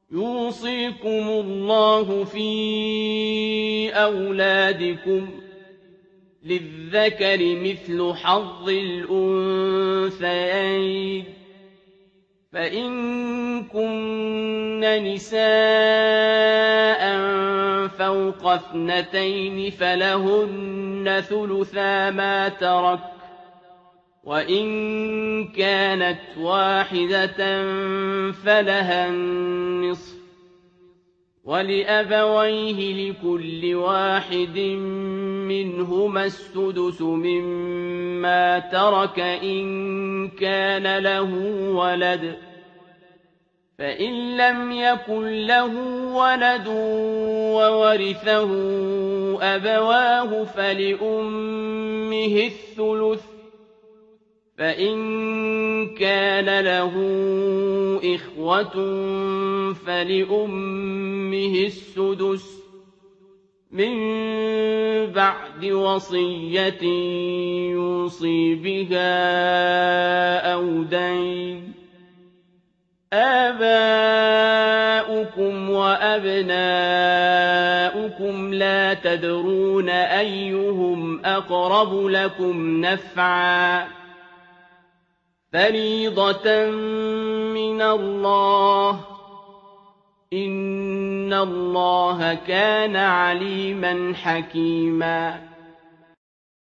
يُوصِيكُمُ اللَّهُ فِي أَوْلَادِكُمْ ۖ لِلذَّكَرِ مِثْلُ حَظِّ الْأُنثَيَيْنِ ۚ فَإِن كُنَّ نِسَاءً فَوْقَ اثْنَتَيْنِ فَلَهُنَّ ثُلُثَا مَا تَرَكَ ۖ وَإِن كَانَتْ وَاحِدَةً فَلَهَا النِّصْفُ ۚ وَلِأَبَوَيْهِ لِكُلِّ واحد مِّنْهُمَا السُّدُسُ مِمَّا تَرَكَ إِن كَانَ لَهُ وَلَدٌ ۚ فَإِن لَّمْ يَكُن لَّهُ وَلَدٌ وَوَرِثَهُ أَبَوَاهُ فَلِأُمِّهِ الثُّلُثُ ۚ فَإِن كَانَ لَهُ إِخْوَةٌ فَلِأُمِّهِ السُّدُسُ مِن بَعْدِ وَصِيَّةٍ يُوصِي بِهَا أَوْ دَيْنٍ ۗ آبَاؤُكُمْ وَأَبْنَاؤُكُمْ لَا تَدْرُونَ أَيُّهُمْ أَقْرَبُ لَكُمْ نَفْعًا ۚ فَرِيضَةً مِّنَ اللَّهِ ۗ إِنَّ اللَّهَ كَانَ عَلِيمًا حَكِيمًا.